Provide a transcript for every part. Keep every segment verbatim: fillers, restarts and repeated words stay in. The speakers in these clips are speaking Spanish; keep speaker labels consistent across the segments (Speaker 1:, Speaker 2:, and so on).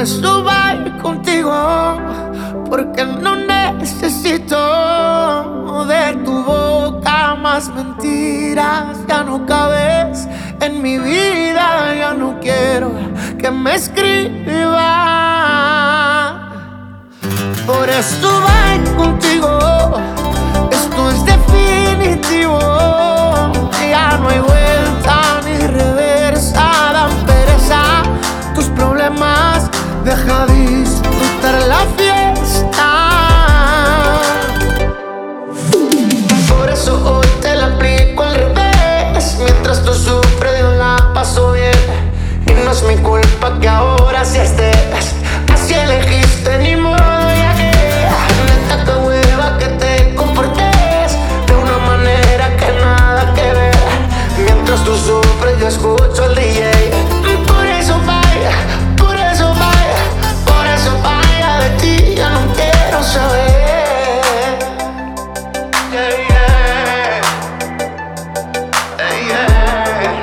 Speaker 1: eso voy contigo, porque no necesito de tu boca más mentiras. Ya no cabes en mi vida, ya no quiero que me escribas. Por eso voy contigo, esto es definitivo. Ya no hay vuelta ni reversa, dan pereza tus problemas, deja disfrutar la fiesta. Por eso hoy te la aplico al revés. Mientras tú sufres yo la paso bien, y no es mi culpa que ahora sí estés. Así elegiste, ni modo, ya que neta que hueva que te comportes de una manera que nada que ver. Mientras tú sufres yo escucho al D J. Por eso vaya, por eso vaya, por eso vaya, de ti ya no quiero saber. Yeah, yeah. Yeah, yeah.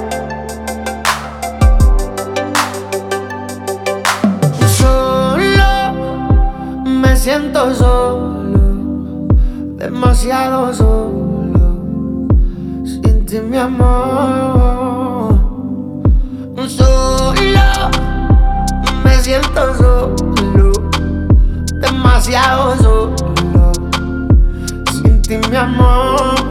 Speaker 1: Solo me siento solo, demasiado solo, sin ti mi amor. Solo me siento solo, demasiado solo, sin ti mi amor.